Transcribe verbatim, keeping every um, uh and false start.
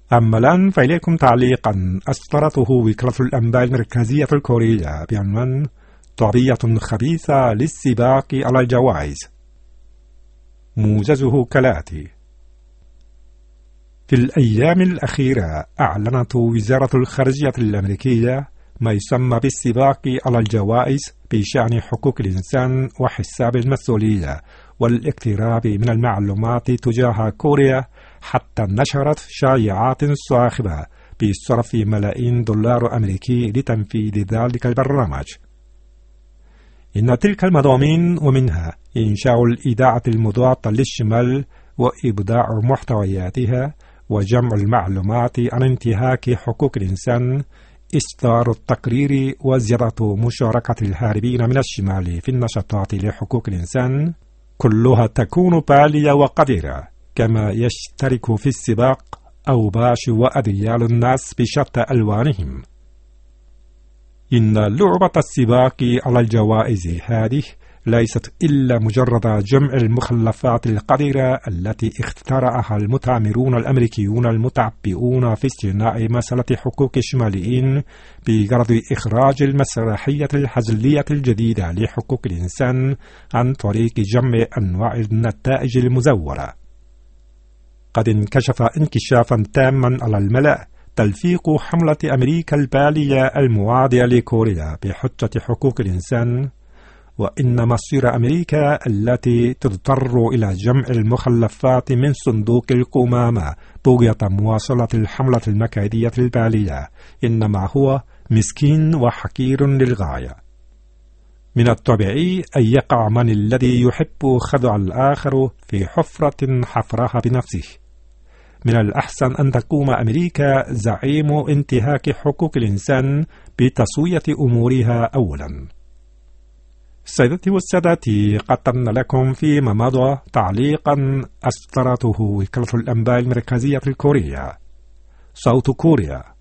أما الآن فإليكم تعليقا أصدرته وكالة الأنباء المركزية الكورية بعنوان طريقة خبيثة للسباق على الجوائز. موجزه كالآتي: في الأيام الأخيرة أعلنت وزارة الخارجية الأمريكية ما يسمى بالسباق على الجوائز بشأن حقوق الإنسان وحساب المسؤولية والاقتراب من المعلومات تجاه كوريا، حتى نشرت شائعات صاخبة بصرف ملايين دولار أمريكي لتنفيذ ذلك البرنامج. إن تلك المضامين ومنها إنشاء الإذاعة المضادة للشمال وإبداع محتوياتها وجمع المعلومات عن انتهاك حقوق الإنسان، إصدار التقرير وزيادة مشاركة الهاربين من الشمال في النشاطات لحقوق الإنسان، كلها تكون بالية وقديرة، كما يشترك في السباق أوباش وأديال الناس بشتى ألوانهم. إن لعبة السباق على الجوائز هذه ليست إلا مجرد جمع المخلفات القذرة التي اخترعها المتآمرون الأمريكيون المتعبئون في استثناء مسألة حقوق الشماليين بغرض إخراج المسرحية الهزلية الجديدة لحقوق الإنسان عن طريق جمع أنواع النتائج المزورة. قد انكشف انكشافا تاما على الملأ تلفيق حملة أمريكا البالية المعادية لكوريا بحجة حقوق الإنسان، وإن مصير أمريكا التي تضطر إلى جمع المخلفات من صندوق القمامة بغية مواصلة الحملة المكيدية البالية إنما هو مسكين وحقير للغاية. من الطبيعي أن يقع من الذي يحب خدع الآخر في حفرة حفرها بنفسه. من الأحسن أن تقوم أمريكا زعيم انتهاك حقوق الإنسان بتسوية أمورها أولا. سيدتي والسادتي، قدمنا لكم فيما مضى تعليقا أصدرته وكالة الأنباء المركزية الكورية. صوت كوريا.